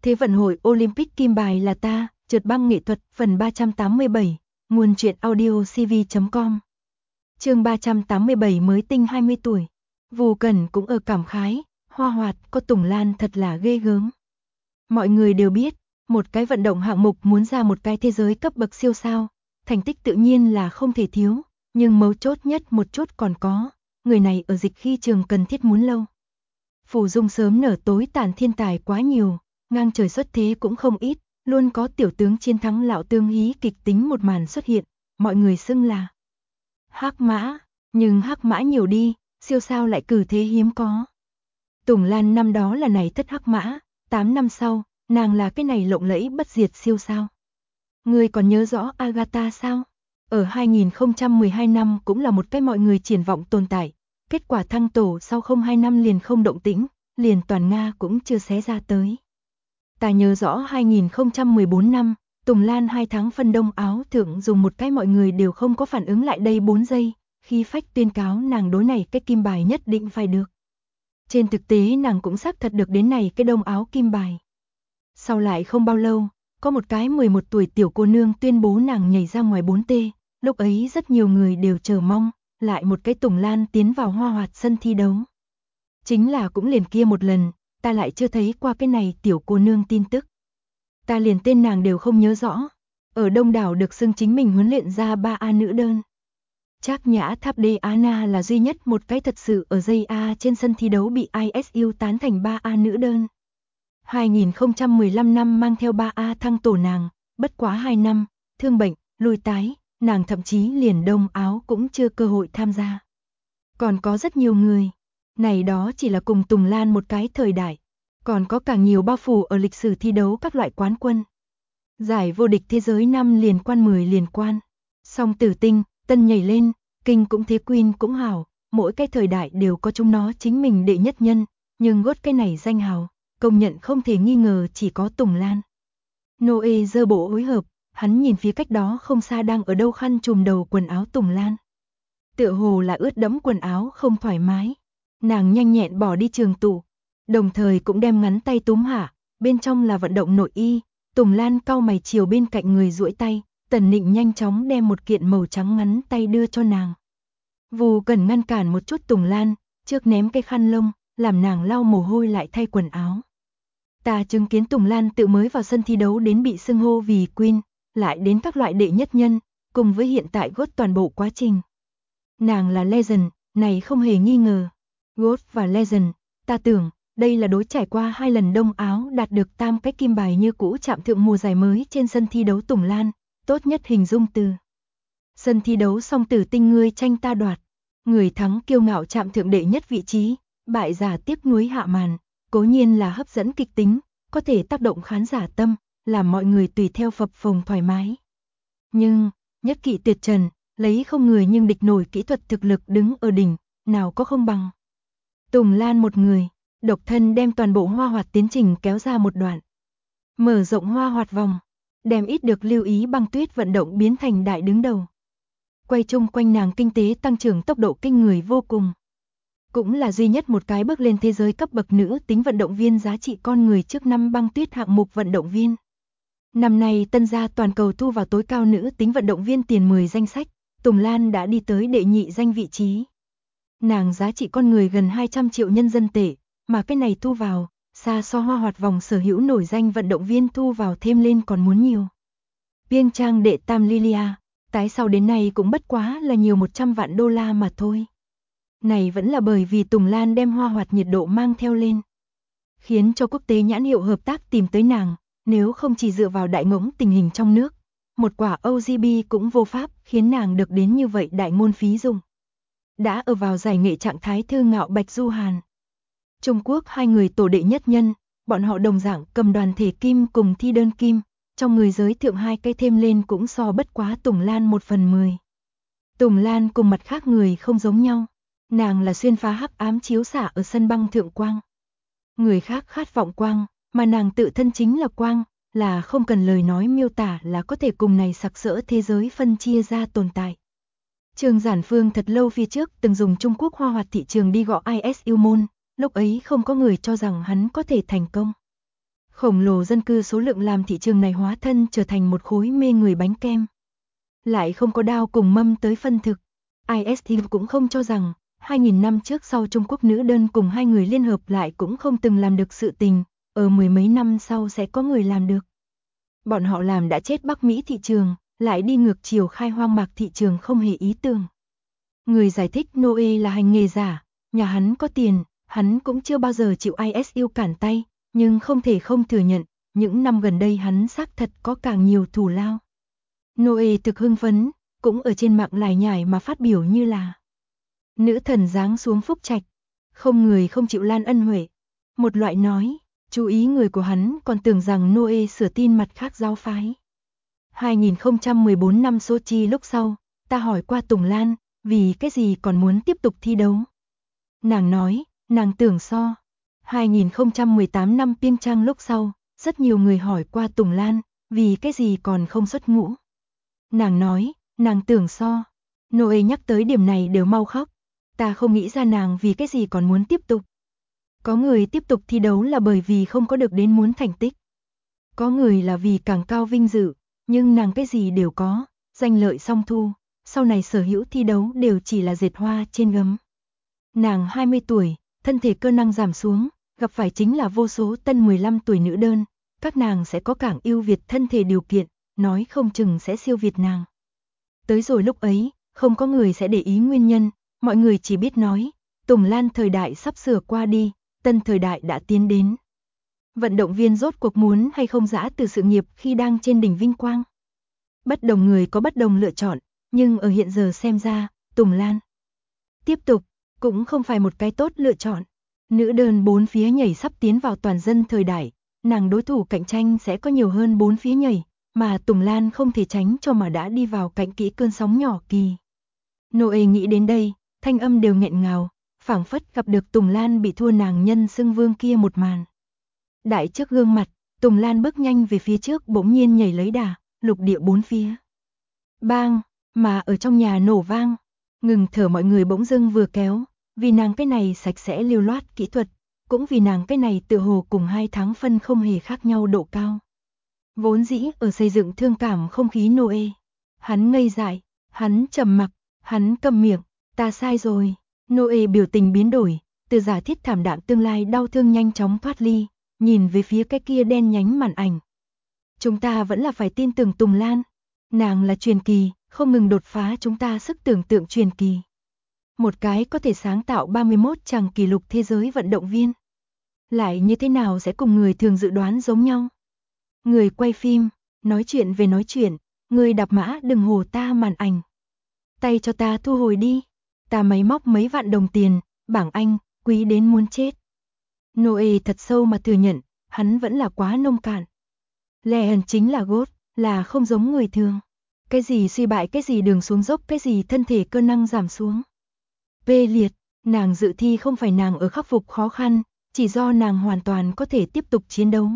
Thế vận hội Olympic kim bài là ta, trượt băng nghệ thuật, phần 387, nguồn truyện audio cv.com. Chương 387 mới tinh 20 tuổi. Vu Cẩn cũng ở cảm khái, Hoa Hoạt, có Tùng Lan thật là ghê gớm. Mọi người đều biết, một cái vận động hạng mục muốn ra một cái thế giới cấp bậc siêu sao, thành tích tự nhiên là không thể thiếu, nhưng mấu chốt nhất một chút còn có, người này ở dịch khi trường cần thiết muốn lâu. Phủ Dung sớm nở tối tàn thiên tài quá nhiều, ngang trời xuất thế cũng không ít, luôn có tiểu tướng chiến thắng lão tương hí kịch tính một màn xuất hiện, mọi người xưng là Hắc Mã, nhưng Hắc Mã nhiều đi, siêu sao lại cử thế hiếm có. Tùng Lan năm đó là này thất Hắc Mã, 8 năm sau, nàng là cái này lộng lẫy bất diệt siêu sao. Người còn nhớ rõ Agatha sao? Ở 2012 năm cũng là một cái mọi người triển vọng tồn tại, kết quả thăng tổ sau 02 năm liền không động tĩnh, liền toàn Nga cũng chưa xé ra tới. Ta nhớ rõ 2014 năm, Tùng Lan 2 tháng phân đông áo thượng dùng một cái mọi người đều không có phản ứng lại đây 4 giây, khi phách tuyên cáo nàng đối này cái kim bài nhất định phải được. Trên thực tế nàng cũng xác thật được đến này cái đông áo kim bài. Sau lại không bao lâu, có một cái 11 tuổi tiểu cô nương tuyên bố nàng nhảy ra ngoài 4T, lúc ấy rất nhiều người đều chờ mong, lại một cái Tùng Lan tiến vào Hoa Hoạt sân thi đấu. Chính là cũng liền kia một lần, ta lại chưa thấy qua cái này tiểu cô nương tin tức. Ta liền tên nàng đều không nhớ rõ, ở Đông Đảo được xưng chính mình huấn luyện ra 3A nữ đơn. Trác Nhã Tháp Diana là duy nhất một cái thật sự ở dây A trên sân thi đấu bị ISU tán thành 3A nữ đơn. 2015 năm mang theo 3A thăng tổ nàng, bất quá 2 năm, thương bệnh, lùi tái, nàng thậm chí liền đông áo cũng chưa cơ hội tham gia. Còn có rất nhiều người, này đó chỉ là cùng Tùng Lan một cái thời đại, còn có càng nhiều bao phủ ở lịch sử thi đấu các loại quán quân. Giải vô địch thế giới 5 liên quan 10 liên quan, song tử tinh, tân nhảy lên, kinh cũng thế Queen cũng hảo, mỗi cái thời đại đều có chúng nó chính mình đệ nhất nhân, nhưng gót cái này danh hào, công nhận không thể nghi ngờ chỉ có Tùng Lan. Noe giơ bộ hối hợp, hắn nhìn phía cách đó không xa đang ở đâu khăn trùm đầu quần áo Tùng Lan. Tựa hồ là ướt đẫm quần áo không thoải mái, nàng nhanh nhẹn bỏ đi trường tủ, đồng thời cũng đem ngắn tay túm hạ, bên trong là vận động nội y. Tùng Lan cau mày chiều bên cạnh người duỗi tay, Tần Nịnh nhanh chóng đem một kiện màu trắng ngắn tay đưa cho nàng. Vu Cẩn ngăn cản một chút Tùng Lan, trước ném cái khăn lông, làm nàng lau mồ hôi lại thay quần áo. Ta chứng kiến Tùng Lan tự mới vào sân thi đấu đến bị xưng hô vì Queen, lại đến các loại đệ nhất nhân, cùng với hiện tại gót toàn bộ quá trình. Nàng là Legend, này không hề nghi ngờ. Gót và Legend, ta tưởng, đây là đối trải qua 2 lần đông áo đạt được tam cái kim bài như cũ chạm thượng mùa giải mới trên sân thi đấu Tùng Lan, tốt nhất hình dung từ. Sân thi đấu song tử tinh ngươi tranh ta đoạt, người thắng kiêu ngạo chạm thượng đệ nhất vị trí, bại giả tiếp núi hạ màn, cố nhiên là hấp dẫn kịch tính, có thể tác động khán giả tâm, làm mọi người tùy theo phập phồng thoải mái. Nhưng, nhất kỵ tuyệt trần, lấy không người nhưng địch nổi kỹ thuật thực lực đứng ở đỉnh, nào có không bằng. Tùng Lan một người, độc thân đem toàn bộ Hoa Hoạt tiến trình kéo ra một đoạn. Mở rộng Hoa Hoạt vòng, đem ít được lưu ý băng tuyết vận động biến thành đại đứng đầu. Quay chung quanh nàng kinh tế tăng trưởng tốc độ kinh người vô cùng. Cũng là duy nhất một cái bước lên thế giới cấp bậc nữ tính vận động viên giá trị con người trước năm băng tuyết hạng mục vận động viên. Năm nay tân gia toàn cầu thu vào tối cao nữ tính vận động viên tiền 10 danh sách, Tùng Lan đã đi tới đệ nhị danh vị trí. Nàng giá trị con người gần 200 triệu nhân dân tệ, mà cái này thu vào, xa so Hoa Hoạt vòng sở hữu nổi danh vận động viên thu vào thêm lên còn muốn nhiều. Piêng Trang đệ tam Lilia, tái sau đến nay cũng bất quá là nhiều 100 vạn đô la mà thôi. Này vẫn là bởi vì Tùng Lan đem Hoa Hoạt nhiệt độ mang theo lên, khiến cho quốc tế nhãn hiệu hợp tác tìm tới nàng, nếu không chỉ dựa vào đại ngỗng tình hình trong nước, một quả OGB cũng vô pháp khiến nàng được đến như vậy đại ngôn phí dùng. Đã ở vào giải nghệ trạng thái thư ngạo Bạch Du Hàn. Trung Quốc 2 người tổ đệ nhất nhân, bọn họ đồng dạng cầm đoàn thể kim cùng thi đơn kim, trong người giới thượng 2 cái thêm lên cũng so bất quá Tùng Lan 1/10. Tùng Lan cùng mặt khác người không giống nhau, nàng là xuyên phá hắc ám chiếu xạ ở sân băng thượng quang. Người khác khát vọng quang, mà nàng tự thân chính là quang, là không cần lời nói miêu tả là có thể cùng này sặc sỡ thế giới phân chia ra tồn tại. Trương Giản Phương thật lâu phía trước từng dùng Trung Quốc Hoa Hoạt thị trường đi gõ ISU môn, lúc ấy không có người cho rằng hắn có thể thành công. Khổng lồ dân cư số lượng làm thị trường này hóa thân trở thành một khối mê người bánh kem. Lại không có đao cùng mâm tới phân thực. IST cũng không cho rằng 2.000 năm trước sau Trung Quốc nữ đơn cùng hai người liên hợp lại cũng không từng làm được sự tình, ở mười mấy năm sau sẽ có người làm được. Bọn họ làm đã chết Bắc Mỹ thị trường, lại đi ngược chiều khai hoang mạc thị trường không hề ý tưởng. Người giải thích Noe là hành nghề giả, nhà hắn có tiền, hắn cũng chưa bao giờ chịu ISU cản tay, nhưng không thể không thừa nhận, những năm gần đây hắn xác thật có càng nhiều thù lao. Noe thực hưng phấn, cũng ở trên mạng lải nhải mà phát biểu như là nữ thần giáng xuống phúc trạch, không người không chịu lan ân huệ. Một loại nói, chú ý người của hắn còn tưởng rằng Noe sửa tin mặt khác giáo phái. 2014 năm Sochi lúc sau, ta hỏi qua Tùng Lan, vì cái gì còn muốn tiếp tục thi đấu. Nàng nói, nàng tưởng so. 2018 năm Pyeongchang lúc sau, rất nhiều người hỏi qua Tùng Lan, vì cái gì còn không xuất ngũ. Nàng nói, nàng tưởng so. Noe nhắc tới điểm này đều mau khóc. Ta không nghĩ ra nàng vì cái gì còn muốn tiếp tục. Có người tiếp tục thi đấu là bởi vì không có được đến muốn thành tích. Có người là vì càng cao vinh dự, nhưng nàng cái gì đều có, danh lợi song thu, sau này sở hữu thi đấu đều chỉ là dệt hoa trên gấm. Nàng 20 tuổi, thân thể cơ năng giảm xuống, gặp phải chính là vô số tân 15 tuổi nữ đơn, các nàng sẽ có càng ưu việt thân thể điều kiện, nói không chừng sẽ siêu việt nàng. Tới rồi lúc ấy, không có người sẽ để ý nguyên nhân, mọi người chỉ biết nói, Tùng Lan thời đại sắp sửa qua đi, tân thời đại đã tiến đến. Vận động viên rốt cuộc muốn hay không giã từ sự nghiệp khi đang trên đỉnh vinh quang. Bất đồng người có bất đồng lựa chọn, nhưng ở hiện giờ xem ra, Tùng Lan tiếp tục, cũng không phải một cái tốt lựa chọn. Nữ đơn bốn phía nhảy sắp tiến vào toàn dân thời đại, nàng đối thủ cạnh tranh sẽ có nhiều hơn bốn phía nhảy, mà Tùng Lan không thể tránh cho mà đã đi vào cạnh kỹ cơn sóng nhỏ kỳ. Noe nghĩ đến đây, thanh âm đều nghẹn ngào, phảng phất gặp được Tùng Lan bị thua nàng nhân xưng vương kia một màn. Đại trước gương mặt, Tùng Lan bước nhanh về phía trước bỗng nhiên nhảy lấy đà, lục địa bốn phía. Bang, mà ở trong nhà nổ vang, ngừng thở mọi người bỗng dưng vừa kéo, vì nàng cái này sạch sẽ lưu loát kỹ thuật, cũng vì nàng cái này tựa hồ cùng 2 tháng phân không hề khác nhau độ cao. Vốn dĩ ở xây dựng thương cảm không khí Noe. Hắn ngây dại, hắn trầm mặc, hắn câm miệng, ta sai rồi. Noe biểu tình biến đổi, từ giả thiết thảm đạm tương lai đau thương nhanh chóng thoát ly, nhìn về phía cái kia đen nhánh màn ảnh. Chúng ta vẫn là phải tin tưởng Tùng Lan. Nàng là truyền kỳ, không ngừng đột phá chúng ta sức tưởng tượng truyền kỳ. Một cái có thể sáng tạo 31 chàng kỷ lục thế giới vận động viên. Lại như thế nào sẽ cùng người thường dự đoán giống nhau? Người quay phim, nói chuyện về nói chuyện, người đạp mã đừng hồ ta màn ảnh. Tay cho ta thu hồi đi, ta máy móc mấy vạn đồng tiền, bảng Anh, quý đến muốn chết. Noe thật sâu mà thừa nhận, hắn vẫn là quá nông cạn. Lehen chính là gốt, là không giống người thường. Cái gì suy bại, cái gì đường xuống dốc, cái gì thân thể cơ năng giảm xuống. Vê liệt, nàng dự thi không phải nàng ở khắc phục khó khăn, chỉ do nàng hoàn toàn có thể tiếp tục chiến đấu.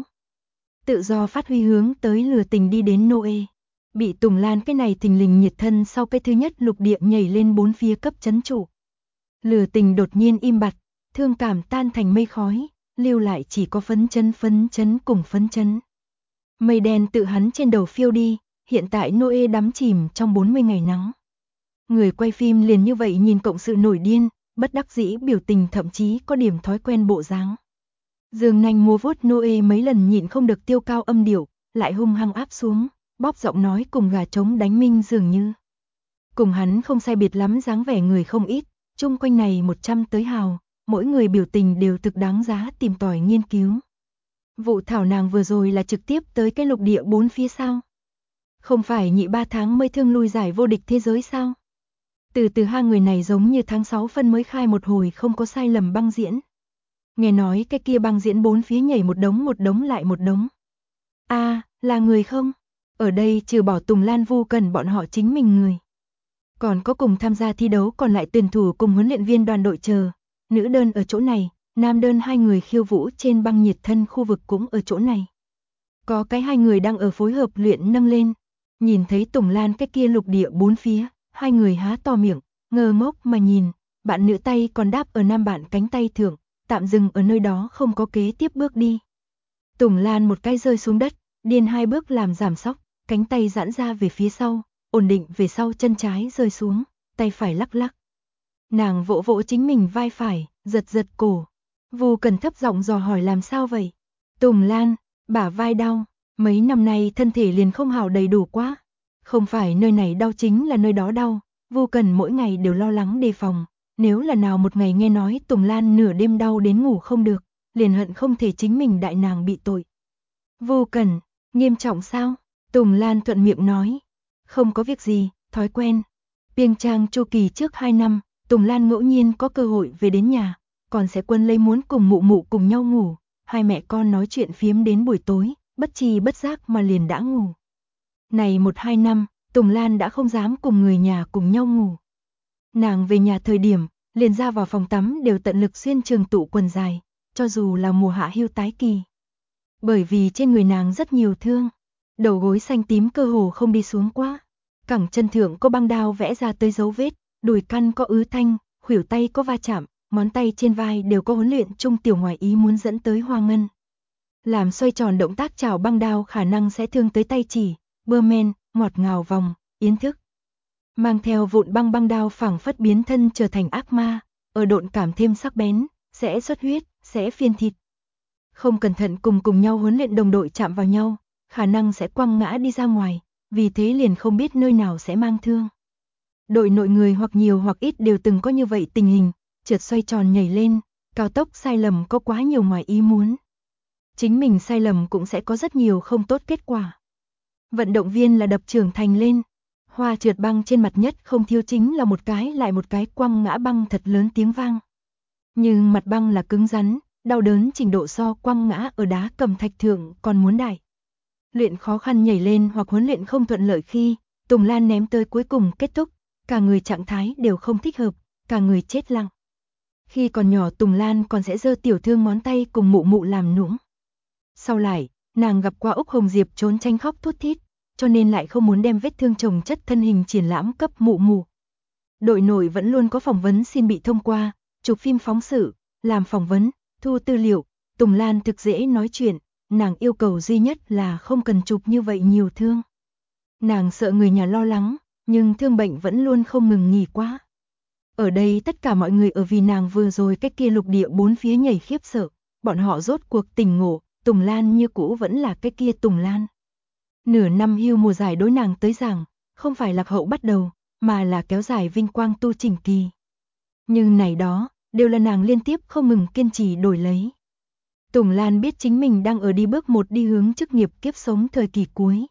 Tự do phát huy hướng tới lừa tình đi đến Noe. Bị Tùng Lan cái này thình lình nhiệt thân sau cái thứ nhất lục địa nhảy lên bốn phía cấp chấn trụ. Lừa tình đột nhiên im bặt, thương cảm tan thành mây khói, lưu lại chỉ có phấn chấn cùng phấn chấn. Mây đen tự hắn trên đầu phiêu đi, hiện tại Noe đắm chìm trong 40 ngày nắng. Người quay phim liền như vậy nhìn cộng sự nổi điên, bất đắc dĩ biểu tình thậm chí có điểm thói quen bộ dáng. Dương nanh múa vuốt Noe mấy lần nhịn không được tiêu cao âm điệu, lại hung hăng áp xuống, bóp giọng nói cùng gà trống đánh minh dường như. Cùng hắn không sai biệt lắm dáng vẻ người không ít, chung quanh này 100 tới hào, mỗi người biểu tình đều thực đáng giá tìm tòi nghiên cứu. Vụ thảo nàng vừa rồi là trực tiếp tới cái lục địa bốn phía sao? Không phải nhị 3 tháng mới thương lui giải vô địch thế giới sao? Từ hai người này giống như tháng 6 phân mới khai một hồi không có sai lầm băng diễn. Nghe nói cái kia băng diễn bốn phía nhảy một đống lại một đống. Là người không? Ở đây trừ bỏ Tùng Lan Vu cần bọn họ chính mình người. Còn có cùng tham gia thi đấu còn lại tuyển thủ cùng huấn luyện viên đoàn đội chờ. Nữ đơn ở chỗ này, nam đơn hai người khiêu vũ trên băng nhiệt thân khu vực cũng ở chỗ này. Có cái hai người đang ở phối hợp luyện nâng lên. Nhìn thấy Tùng Lan cái kia lục địa bốn phía, hai người há to miệng, ngơ ngốc mà nhìn, bạn nữ tay còn đáp ở nam bạn cánh tay thượng, tạm dừng ở nơi đó không có kế tiếp bước đi. Tùng Lan một cái rơi xuống đất, điên hai bước làm giảm sóc, cánh tay giãn ra về phía sau, ổn định về sau, chân trái rơi xuống, tay phải lắc lắc. Nàng vỗ vỗ chính mình vai phải, giật giật cổ. Vu Cần thấp giọng dò hỏi làm sao vậy? Tùng Lan, bả vai đau, mấy năm nay thân thể liền không hào đầy đủ quá. Không phải nơi này đau chính là nơi đó đau, Vu Cần mỗi ngày đều lo lắng đề phòng. Nếu là nào một ngày nghe nói Tùng Lan nửa đêm đau đến ngủ không được, liền hận không thể chính mình đại nàng bị tội. Vu Cần, nghiêm trọng sao? Tùng Lan thuận miệng nói. Không có việc gì, thói quen. Piêng Trang chu kỳ trước 2 năm, Tùng Lan ngẫu nhiên có cơ hội về đến nhà, còn sẽ quân lấy muốn cùng mụ mụ cùng nhau ngủ. Hai mẹ con nói chuyện phiếm đến buổi tối, bất tri bất giác mà liền đã ngủ. Này 1-2 năm, Tùng Lan đã không dám cùng người nhà cùng nhau ngủ. Nàng về nhà thời điểm, liền ra vào phòng tắm đều tận lực xuyên trường tụ quần dài, cho dù là mùa hạ hưu tái kỳ. Bởi vì trên người nàng rất nhiều thương, đầu gối xanh tím cơ hồ không đi xuống quá. Cẳng chân thượng có băng đao vẽ ra tới dấu vết, đùi căn có ứ thanh, khuỷu tay có va chạm, ngón tay trên vai đều có huấn luyện chung tiểu ngoài ý muốn dẫn tới hoa ngân. Làm xoay tròn động tác chảo băng đao khả năng sẽ thương tới tay chỉ, bơ men, ngọt ngào vòng, yến thức. Mang theo vụn băng đao phảng phất biến thân trở thành ác ma, ở độn cảm thêm sắc bén, sẽ xuất huyết, sẽ phiên thịt. Không cẩn thận cùng nhau huấn luyện đồng đội chạm vào nhau, khả năng sẽ quăng ngã đi ra ngoài, vì thế liền không biết nơi nào sẽ mang thương. Đội nội người hoặc nhiều hoặc ít đều từng có như vậy tình hình, trượt xoay tròn nhảy lên, cao tốc sai lầm có quá nhiều ngoài ý muốn. Chính mình sai lầm cũng sẽ có rất nhiều không tốt kết quả. Vận động viên là đập trưởng thành lên, hoa trượt băng trên mặt nhất không thiếu chính là một cái lại một cái quăng ngã băng thật lớn tiếng vang. Nhưng mặt băng là cứng rắn, đau đớn trình độ so quăng ngã ở đá cẩm thạch thượng còn muốn đại. Luyện khó khăn nhảy lên hoặc huấn luyện không thuận lợi khi, Tùng Lan ném tới cuối cùng kết thúc, cả người trạng thái đều không thích hợp, cả người chết lặng. Khi còn nhỏ Tùng Lan còn sẽ giơ tiểu thương ngón tay cùng mụ mụ làm nũng. Sau lại, nàng gặp qua Úc Hồng Diệp trốn tranh khóc thút thít, cho nên lại không muốn đem vết thương chồng chất thân hình triển lãm cấp mụ mụ. Đội nội vẫn luôn có phỏng vấn xin bị thông qua, chụp phim phóng sự, làm phỏng vấn, thu tư liệu, Tùng Lan thực dễ nói chuyện, nàng yêu cầu duy nhất là không cần chụp như vậy nhiều thương. Nàng sợ người nhà lo lắng, nhưng thương bệnh vẫn luôn không ngừng nghỉ quá. Ở đây tất cả mọi người ở vì nàng vừa rồi cách kia lục địa bốn phía nhảy khiếp sợ, bọn họ rốt cuộc tỉnh ngộ, Tùng Lan như cũ vẫn là cái kia Tùng Lan. Nửa năm hưu mùa giải đối nàng tới rằng, không phải lạc hậu bắt đầu, mà là kéo dài vinh quang tu chỉnh kỳ. Nhưng này đó, đều là nàng liên tiếp không ngừng kiên trì đổi lấy. Tùng Lan biết chính mình đang ở đi bước một đi hướng chức nghiệp kiếp sống thời kỳ cuối.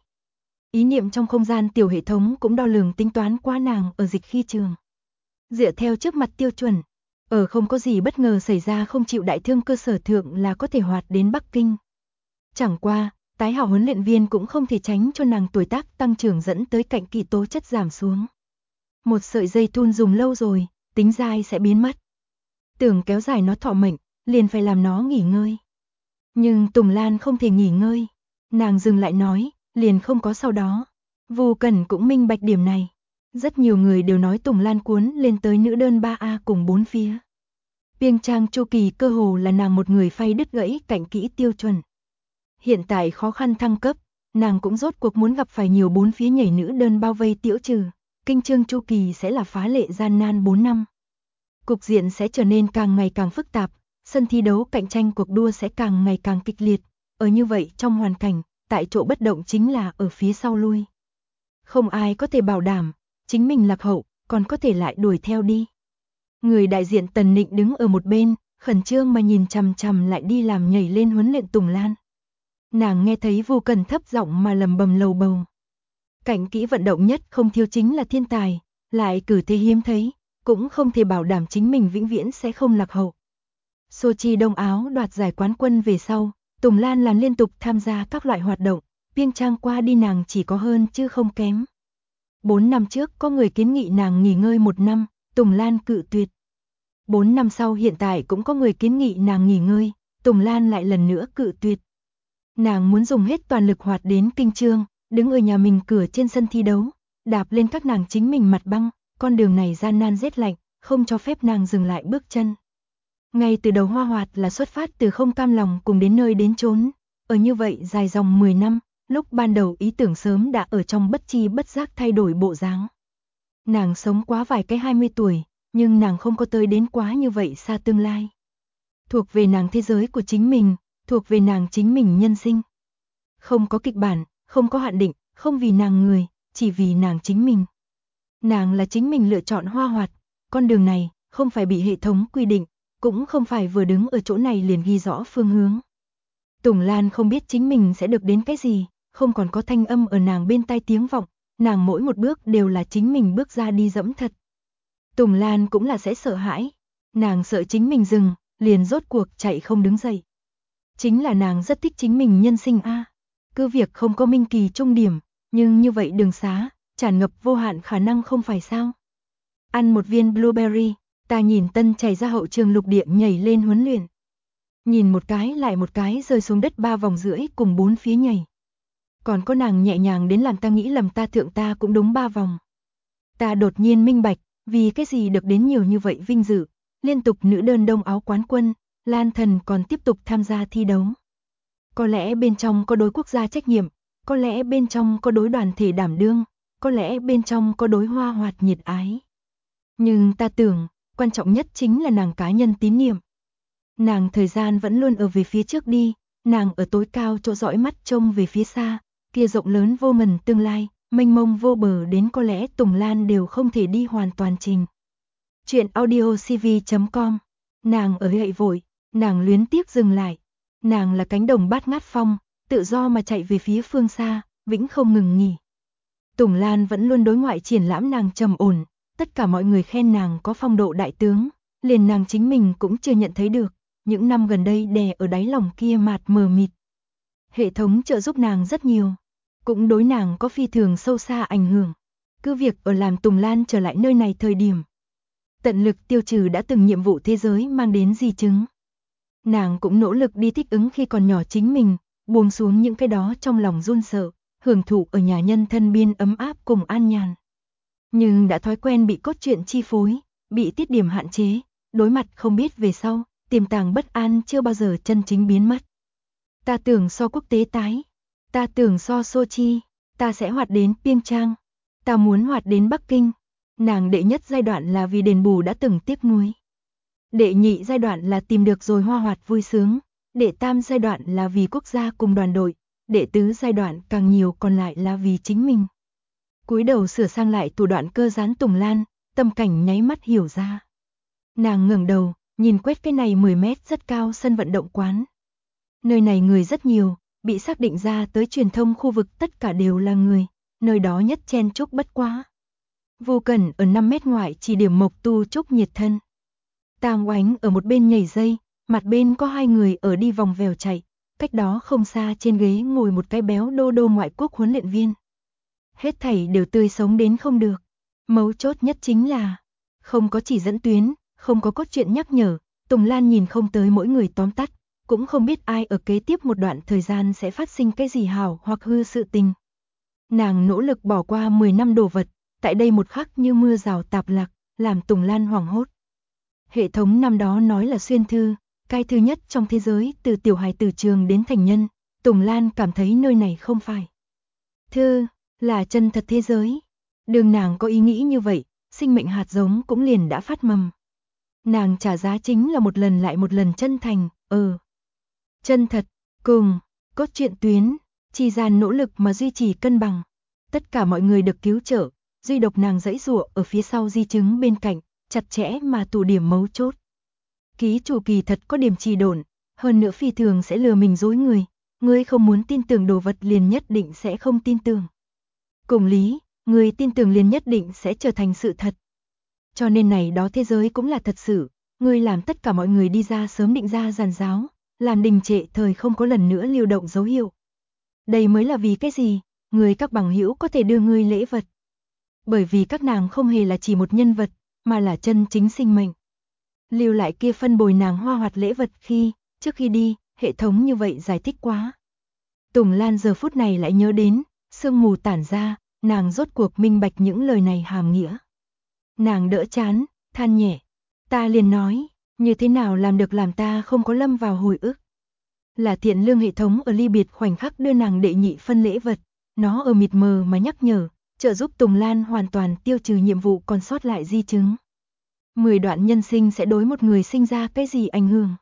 Ý niệm trong không gian tiểu hệ thống cũng đo lường tính toán qua nàng ở dịch khi trường. Dựa theo trước mặt tiêu chuẩn, ở không có gì bất ngờ xảy ra không chịu đại thương cơ sở thượng là có thể hoạt đến Bắc Kinh. Chẳng qua, tái hảo huấn luyện viên cũng không thể tránh cho nàng tuổi tác tăng trưởng dẫn tới cạnh kỳ tố chất giảm xuống. Một sợi dây thun dùng lâu rồi, tính dai sẽ biến mất. Tưởng kéo dài nó thọ mệnh, liền phải làm nó nghỉ ngơi. Nhưng Tùng Lan không thể nghỉ ngơi. Nàng dừng lại nói, liền không có sau đó. Vu Cần cũng minh bạch điểm này. Rất nhiều người đều nói Tùng Lan cuốn lên tới nữ đơn 3A cùng 4 phía. Piêng Trang chu kỳ cơ hồ là nàng một người phay đứt gãy cạnh kỹ tiêu chuẩn. Hiện tại khó khăn thăng cấp, nàng cũng rốt cuộc muốn gặp phải nhiều 4 phía nhảy nữ đơn bao vây tiễu trừ. Kinh chương chu kỳ sẽ là phá lệ gian nan 4 năm. Cục diện sẽ trở nên càng ngày càng phức tạp, sân thi đấu cạnh tranh cuộc đua sẽ càng ngày càng kịch liệt. Ở như vậy trong hoàn cảnh, tại chỗ bất động chính là ở phía sau lui. Không ai có thể bảo đảm, chính mình lạc hậu, còn có thể lại đuổi theo đi. Người đại diện Tần Nịnh đứng ở một bên, khẩn trương mà nhìn chằm chằm lại đi làm nhảy lên huấn luyện Tùng Lan. Nàng nghe thấy Vu Cần thấp giọng mà lầm bầm lầu bầu. Cảnh kỹ vận động nhất không thiếu chính là thiên tài, lại cử thế hiếm thấy, cũng không thể bảo đảm chính mình vĩnh viễn sẽ không lạc hậu. Sochi Đông Áo đoạt giải quán quân về sau, Tùng Lan làm liên tục tham gia các loại hoạt động, Piêng Trang qua đi nàng chỉ có hơn chứ không kém. 4 năm trước có người kiến nghị nàng nghỉ ngơi 1 năm, Tùng Lan cự tuyệt. 4 năm sau hiện tại cũng có người kiến nghị nàng nghỉ ngơi, Tùng Lan lại lần nữa cự tuyệt. Nàng muốn dùng hết toàn lực hoạt đến kinh chương, đứng ở nhà mình cửa trên sân thi đấu, đạp lên các nàng chính mình mặt băng, con đường này gian nan rét lạnh, không cho phép nàng dừng lại bước chân. Ngay từ đầu Hoa Hoạt là xuất phát từ không cam lòng cùng đến nơi đến chốn, Ở như vậy dài dòng 10 năm, lúc ban đầu ý tưởng sớm đã ở trong bất chi bất giác thay đổi bộ dáng. Nàng sống quá vài cái 20 tuổi, nhưng nàng không có tới đến quá như vậy xa tương lai. Thuộc về nàng thế giới của chính mình, thuộc về nàng chính mình nhân sinh. Không có kịch bản, không có hạn định, không vì nàng người, chỉ vì nàng chính mình. Nàng là chính mình lựa chọn hoa hoạt, con đường này không phải bị hệ thống quy định, cũng không phải vừa đứng ở chỗ này liền ghi rõ phương hướng. Tùng Lan không biết chính mình sẽ được đến cái gì, không còn có thanh âm ở nàng bên tai tiếng vọng, nàng mỗi một bước đều là chính mình bước ra đi dẫm thật. Tùng Lan cũng là sẽ sợ hãi, nàng sợ chính mình dừng, liền rốt cuộc chạy không đứng dậy. Chính là nàng rất thích chính mình nhân sinh a. Cứ việc không có minh kỳ trung điểm, nhưng như vậy đường xá, tràn ngập vô hạn khả năng không phải sao. Ăn một viên blueberry, ta nhìn Tân chảy ra hậu trường lục địa nhảy lên huấn luyện. Nhìn một cái lại một cái rơi xuống đất 3 vòng rưỡi cùng 4 phía nhảy. Còn có nàng nhẹ nhàng đến làm ta nghĩ lầm ta thượng ta cũng đúng 3 vòng. Ta đột nhiên minh bạch, vì cái gì được đến nhiều như vậy vinh dự, liên tục nữ đơn đông áo quán quân, Lan Thần còn tiếp tục tham gia thi đấu. Có lẽ bên trong có đối quốc gia trách nhiệm, có lẽ bên trong có đối đoàn thể đảm đương, có lẽ bên trong có đối hoa hoạt nhiệt ái. Nhưng ta tưởng, quan trọng nhất chính là nàng cá nhân tín niệm. Nàng thời gian vẫn luôn ở về phía trước đi, nàng ở tối cao chỗ dõi mắt trông về phía xa, kia rộng lớn vô ngần tương lai, mênh mông vô bờ đến có lẽ Tùng Lan đều không thể đi hoàn toàn trình. Chuyện audiocv.com. Nàng ở gậy vội, nàng luyến tiếc dừng lại. Nàng là cánh đồng bát ngát phong, tự do mà chạy về phía phương xa, vĩnh không ngừng nghỉ. Tùng Lan vẫn luôn đối ngoại triển lãm nàng trầm ổn, tất cả mọi người khen nàng có phong độ đại tướng, liền nàng chính mình cũng chưa nhận thấy được, những năm gần đây đè ở đáy lòng kia mạt mờ mịt. Hệ thống trợ giúp nàng rất nhiều, cũng đối nàng có phi thường sâu xa ảnh hưởng. Cứ việc ở làm Tùng Lan trở lại nơi này thời điểm, tận lực tiêu trừ đã từng nhiệm vụ thế giới mang đến di chứng. Nàng cũng nỗ lực đi thích ứng khi còn nhỏ chính mình, buông xuống những cái đó trong lòng run sợ, hưởng thụ ở nhà nhân thân biên ấm áp cùng an nhàn. Nhưng đã thói quen bị cốt truyện chi phối, bị tiết điểm hạn chế, đối mặt không biết về sau, tiềm tàng bất an chưa bao giờ chân chính biến mất. Ta tưởng so quốc tế tái, ta tưởng so Sochi, ta sẽ hoạt đến Piêng Trang, ta muốn hoạt đến Bắc Kinh. Nàng đệ nhất giai đoạn là vì đền bù đã từng tiếc nuối. Đệ nhị giai đoạn là tìm được rồi hoa hoạt vui sướng, đệ tam giai đoạn là vì quốc gia cùng đoàn đội, đệ tứ giai đoạn càng nhiều còn lại là vì chính mình. Cúi đầu sửa sang lại thủ đoạn cơ gián Tùng Lan, tâm cảnh nháy mắt hiểu ra. Nàng ngẩng đầu, nhìn quét cái này 10 mét rất cao sân vận động quán. Nơi này người rất nhiều, bị xác định ra tới truyền thông khu vực tất cả đều là người, nơi đó nhất chen chúc bất quá. Vô Cần ở 5 mét ngoại chỉ điểm Mộc Tu Trúc nhiệt thân. Tam Oánh ở một bên nhảy dây, mặt bên có 2 người ở đi vòng vèo chạy, cách đó không xa trên ghế ngồi một cái béo đô đô ngoại quốc huấn luyện viên. Hết thảy đều tươi sống đến không được. Mấu chốt nhất chính là, không có chỉ dẫn tuyến, không có cốt truyện nhắc nhở, Tùng Lan nhìn không tới mỗi người tóm tắt, cũng không biết ai ở kế tiếp một đoạn thời gian sẽ phát sinh cái gì hảo hoặc hư sự tình. Nàng nỗ lực bỏ qua 10 năm đồ vật, tại đây một khắc như mưa rào tạp lạc, làm Tùng Lan hoảng hốt. Hệ thống năm đó nói là xuyên thư, cái thứ nhất trong thế giới từ tiểu hài từ trường đến thành nhân, Tùng Lan cảm thấy nơi này không phải. Thư, là chân thật thế giới. Đường nàng có ý nghĩ như vậy, sinh mệnh hạt giống cũng liền đã phát mầm. Nàng trả giá chính là một lần lại một lần chân thành, chân thật, cùng, cốt truyện tuyến, chi gian nỗ lực mà duy trì cân bằng. Tất cả mọi người được cứu trợ, duy độc nàng giãy giụa ở phía sau di chứng bên cạnh, chặt chẽ mà tụ điểm mấu chốt. Ký chủ kỳ thật có điểm trì độn, hơn nữa phi thường sẽ lừa mình dối người, ngươi không muốn tin tưởng đồ vật liền nhất định sẽ không tin tưởng. Cùng lý, người tin tưởng liền nhất định sẽ trở thành sự thật. Cho nên này đó thế giới cũng là thật sự, ngươi làm tất cả mọi người đi ra sớm định ra giàn giáo, làm đình trệ thời không có lần nữa lưu động dấu hiệu. Đây mới là vì cái gì, người các bằng hữu có thể đưa ngươi lễ vật. Bởi vì các nàng không hề là chỉ một nhân vật, mà là chân chính sinh mệnh. Lưu lại kia phân bồi nàng hoa hoạt lễ vật khi, trước khi đi, hệ thống như vậy giải thích quá. Tùng Lan giờ phút này lại nhớ đến, sương mù tản ra, nàng rốt cuộc minh bạch những lời này hàm nghĩa. Nàng đỡ chán, than nhẹ, ta liền nói, như thế nào làm được làm ta không có lâm vào hồi ức. Là thiện lương hệ thống ở ly biệt khoảnh khắc đưa nàng đệ nhị phân lễ vật, nó ở mịt mờ mà nhắc nhở, trợ giúp Tùng Lan hoàn toàn tiêu trừ nhiệm vụ còn sót lại di chứng. 10 đoạn nhân sinh sẽ đối một người sinh ra cái gì ảnh hưởng?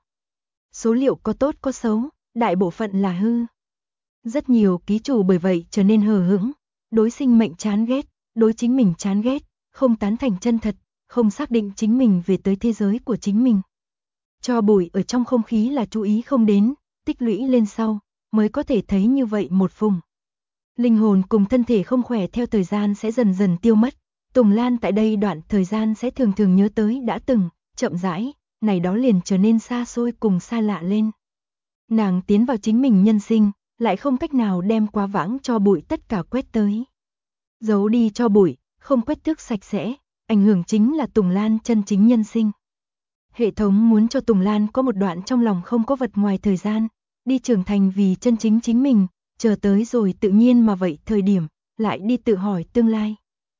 Số liệu có tốt có xấu, đại bộ phận là hư. Rất nhiều ký chủ bởi vậy trở nên hờ hững, đối sinh mệnh chán ghét, đối chính mình chán ghét, không tán thành chân thật, không xác định chính mình về tới thế giới của chính mình. Tro bụi ở trong không khí là chú ý không đến, tích lũy lên sau, mới có thể thấy như vậy một vùng. Linh hồn cùng thân thể không khỏe theo thời gian sẽ dần dần tiêu mất. Tùng Lan tại đây đoạn thời gian sẽ thường thường nhớ tới đã từng, chậm rãi, này đó liền trở nên xa xôi cùng xa lạ lên. Nàng tiến vào chính mình nhân sinh, lại không cách nào đem quá vãng cho bụi tất cả quét tới. Giấu đi cho bụi, không quét tước sạch sẽ, ảnh hưởng chính là Tùng Lan chân chính nhân sinh. Hệ thống muốn cho Tùng Lan có một đoạn trong lòng không có vật ngoài thời gian, đi trưởng thành vì chân chính chính mình, chờ tới rồi tự nhiên mà vậy thời điểm, lại đi tự hỏi tương lai.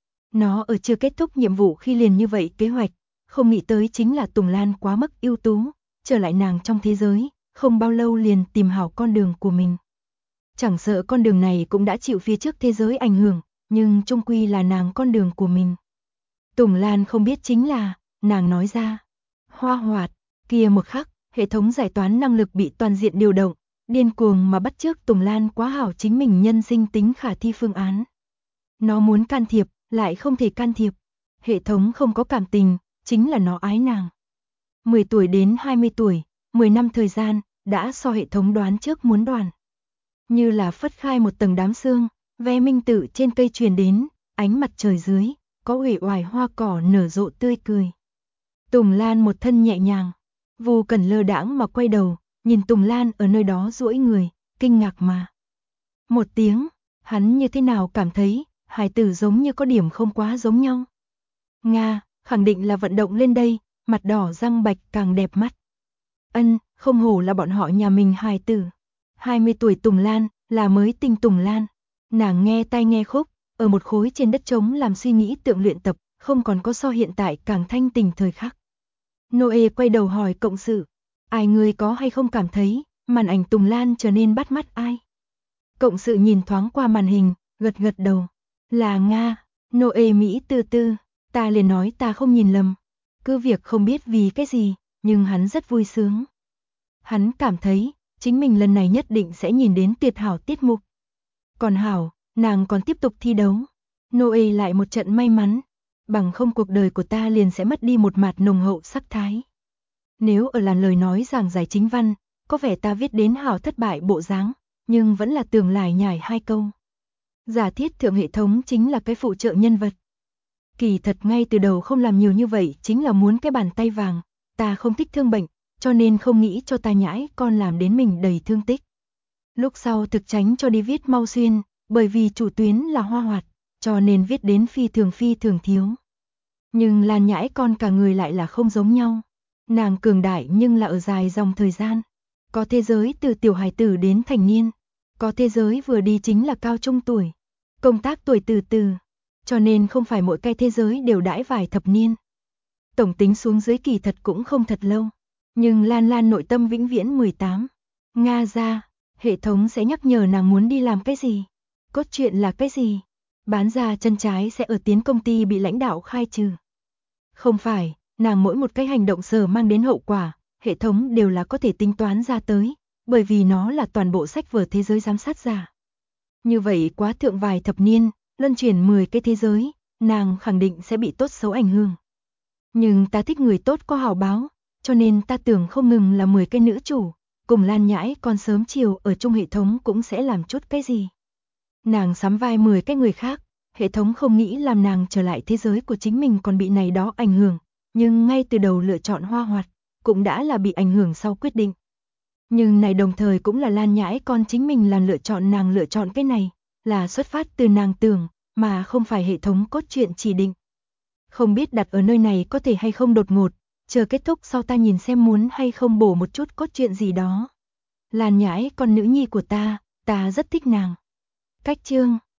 Nó ở chưa kết thúc nhiệm vụ khi liền như vậy kế hoạch, không nghĩ tới chính là Tùng Lan quá mức ưu tú, trở lại nàng trong thế giới, không bao lâu liền tìm hảo con đường của mình. Chẳng sợ con đường này cũng đã chịu phía trước thế giới ảnh hưởng, nhưng chung quy là nàng con đường của mình. Tùng Lan không biết chính là, nàng nói ra. Hoa hoạt, kia một khắc, hệ thống giải toán năng lực bị toàn diện điều động, điên cuồng mà bắt chước Tùng Lan quá hảo chính mình nhân sinh tính khả thi phương án. Nó muốn can thiệp, lại không thể can thiệp. Hệ thống không có cảm tình, chính là nó ái nàng. 10 tuổi đến 20 tuổi, 10 năm thời gian, đã so hệ thống đoán trước muốn đoàn. Như là phất khai một tầng đám sương, ve minh tự trên cây truyền đến, ánh mặt trời dưới, có uể oải hoa cỏ nở rộ tươi cười. Tùng Lan một thân nhẹ nhàng, Vu Cẩn lơ đãng mà quay đầu, nhìn Tùng Lan ở nơi đó duỗi người, kinh ngạc mà. Một tiếng, hắn như thế nào cảm thấy, hài tử giống như có điểm không quá giống nhau. Nga, khẳng định là vận động lên đây, mặt đỏ răng bạch càng đẹp mắt. Không hổ là bọn họ nhà mình hài tử. 20 tuổi Tùng Lan, là mới tinh Tùng Lan. Nàng nghe tai nghe khúc, ở một khối trên đất trống làm suy nghĩ tượng luyện tập, không còn có so hiện tại càng thanh tình thời khắc. Noe quay đầu hỏi cộng sự, ai người có hay không cảm thấy, màn ảnh Tùng Lan trở nên bắt mắt ai? Cộng sự nhìn thoáng qua màn hình, gật gật đầu, là Nga. Noe Mỹ từ từ, ta liền nói ta không nhìn lầm. Cứ việc không biết vì cái gì, nhưng hắn rất vui sướng. Hắn cảm thấy, chính mình lần này nhất định sẽ nhìn đến tuyệt hảo tiết mục. Còn hảo, nàng còn tiếp tục thi đấu. Noe lại một trận may mắn, bằng không cuộc đời của ta liền sẽ mất đi một mạt nồng hậu sắc thái. Nếu ở làn lời nói giảng giải chính văn, có vẻ ta viết đến hảo thất bại bộ dáng, nhưng vẫn là tưởng lải nhải 2 câu. Giả thiết thượng hệ thống chính là cái phụ trợ nhân vật. Kỳ thật ngay từ đầu không làm nhiều như vậy chính là muốn cái bàn tay vàng, ta không thích thương bệnh, cho nên không nghĩ cho ta nhãi con làm đến mình đầy thương tích. Lúc sau thực tránh cho đi viết mau xuyên, bởi vì chủ tuyến là hoa hoạt, cho nên viết đến phi thường thiếu. Nhưng Lan nhãi con cả người lại là không giống nhau. Nàng cường đại nhưng là ở dài dòng thời gian. Có thế giới từ tiểu hài tử đến thành niên. Có thế giới vừa đi chính là cao trung tuổi. Công tác tuổi từ từ. Cho nên không phải mỗi cái thế giới đều đãi vài thập niên. Tổng tính xuống dưới kỳ thật cũng không thật lâu. Nhưng Lan nội tâm vĩnh viễn 18. Nga ra, hệ thống sẽ nhắc nhở nàng muốn đi làm cái gì. Cốt truyện là cái gì. Bán ra chân trái sẽ ở tiến công ty bị lãnh đạo khai trừ. Không phải, nàng mỗi một cái hành động sở mang đến hậu quả, hệ thống đều là có thể tính toán ra tới, bởi vì nó là toàn bộ sách vở thế giới giám sát giả. Như vậy quá thượng vài thập niên, luân chuyển 10 cái thế giới, nàng khẳng định sẽ bị tốt xấu ảnh hưởng. Nhưng ta thích người tốt có hảo báo, cho nên ta tưởng không ngừng là 10 cái nữ chủ, cùng Lan nhãi con sớm chiều ở trong hệ thống cũng sẽ làm chút cái gì. Nàng sắm vai 10 cái người khác, hệ thống không nghĩ làm nàng trở lại thế giới của chính mình còn bị này đó ảnh hưởng, nhưng ngay từ đầu lựa chọn hoa hoạt, cũng đã là bị ảnh hưởng sau quyết định. Nhưng này đồng thời cũng là Lan nhãi con chính mình làm lựa chọn, nàng lựa chọn cái này, là xuất phát từ nàng tưởng, mà không phải hệ thống cốt truyện chỉ định. Không biết đặt ở nơi này có thể hay không đột ngột, chờ kết thúc sau ta nhìn xem muốn hay không bổ một chút cốt truyện gì đó. Lan nhãi con nữ nhi của ta rất thích nàng. Cách chương